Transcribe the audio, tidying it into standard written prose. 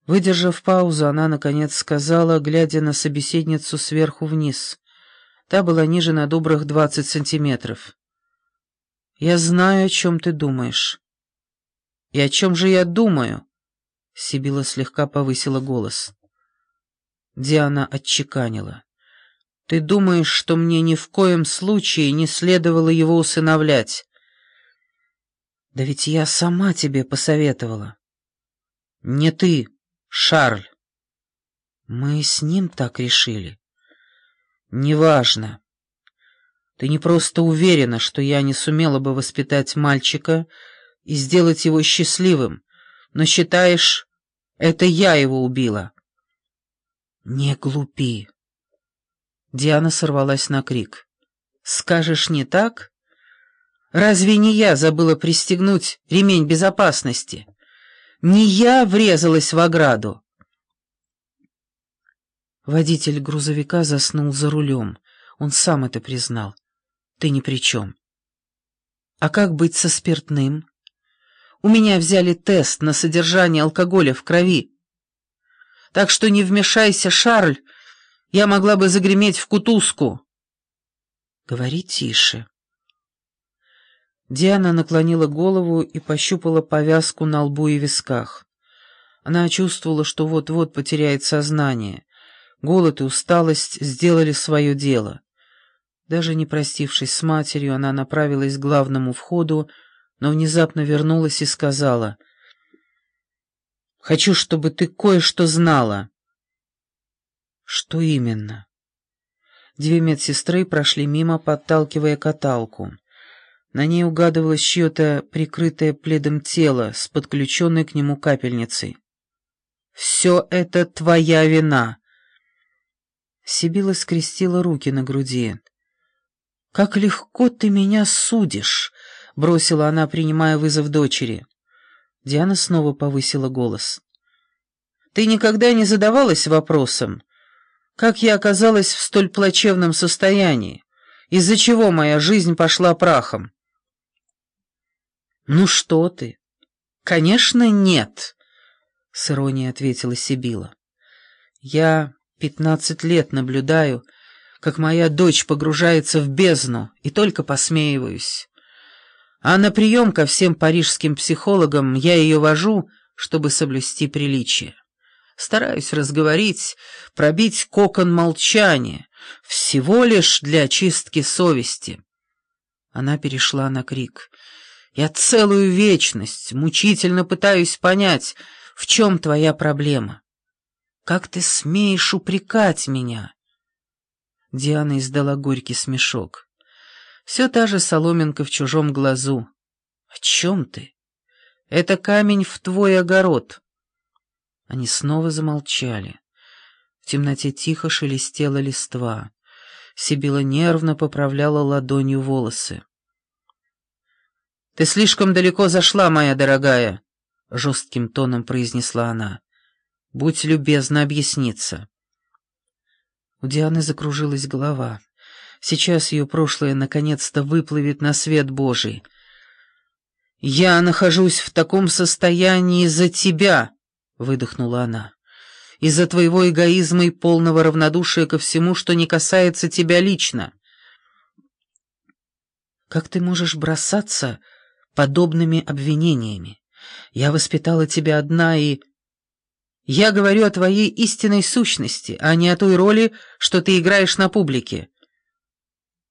Выдержав паузу, она, наконец, сказала, глядя на собеседницу сверху вниз. Та была ниже на добрых 20 сантиметров. «Я знаю, о чем ты думаешь». «И о чем же я думаю?» Сибила слегка повысила голос. Диана отчеканила. «Ты думаешь, что мне ни в коем случае не следовало его усыновлять?» «Да ведь я сама тебе посоветовала». «Не ты, Шарль». «Мы с ним так решили». «Неважно. Ты не просто уверена, что я не сумела бы воспитать мальчика и сделать его счастливым, но считаешь, это я его убила». «Не глупи». Диана сорвалась на крик. «Скажешь, не так? Разве не я забыла пристегнуть ремень безопасности? Не я врезалась в ограду?» Водитель грузовика заснул за рулем. Он сам это признал. Ты ни при чем. А как быть со спиртным? У меня взяли тест на содержание алкоголя в крови. Так что не вмешайся, Шарль, я могла бы загреметь в кутузку. Говори тише. Диана наклонила голову и пощупала повязку на лбу и висках. Она чувствовала, что вот-вот потеряет сознание. Голод и усталость сделали свое дело. Даже не простившись с матерью, она направилась к главному входу, но внезапно вернулась и сказала: «Хочу, чтобы ты кое-что знала». «Что именно?» Две медсестры прошли мимо, подталкивая каталку. На ней угадывалось чье-то прикрытое пледом тело с подключенной к нему капельницей. «Все это твоя вина!» Сибила скрестила руки на груди. «Как легко ты меня судишь!» — бросила она, принимая вызов дочери. Диана снова повысила голос. «Ты никогда не задавалась вопросом, как я оказалась в столь плачевном состоянии, из-за чего моя жизнь пошла прахом?» «Ну что ты? Конечно, нет!» — с иронией ответила Сибила. «Я 15 лет наблюдаю, как моя дочь погружается в бездну, и только посмеиваюсь. А на прием ко всем парижским психологам я ее вожу, чтобы соблюсти приличие. Стараюсь разговорить, пробить кокон молчания, всего лишь для очистки совести». Она перешла на крик. «Я целую вечность мучительно пытаюсь понять, в чем твоя проблема. Как ты смеешь упрекать меня?» Диана издала горький смешок. «Все та же соломинка в чужом глазу. О чем ты? Это камень в твой огород». Они снова замолчали. В темноте тихо шелестела листва. Сибила нервно поправляла ладонью волосы. «Ты слишком далеко зашла, моя дорогая», — жестким тоном произнесла она. «Будь любезна объясниться». У Дианы закружилась голова. Сейчас ее прошлое наконец-то выплывет на свет Божий. «Я нахожусь в таком состоянии из-за тебя», — выдохнула она. «Из-за твоего эгоизма и полного равнодушия ко всему, что не касается тебя лично». «Как ты можешь бросаться подобными обвинениями? Я воспитала тебя одна и...» «Я говорю о твоей истинной сущности, а не о той роли, что ты играешь на публике.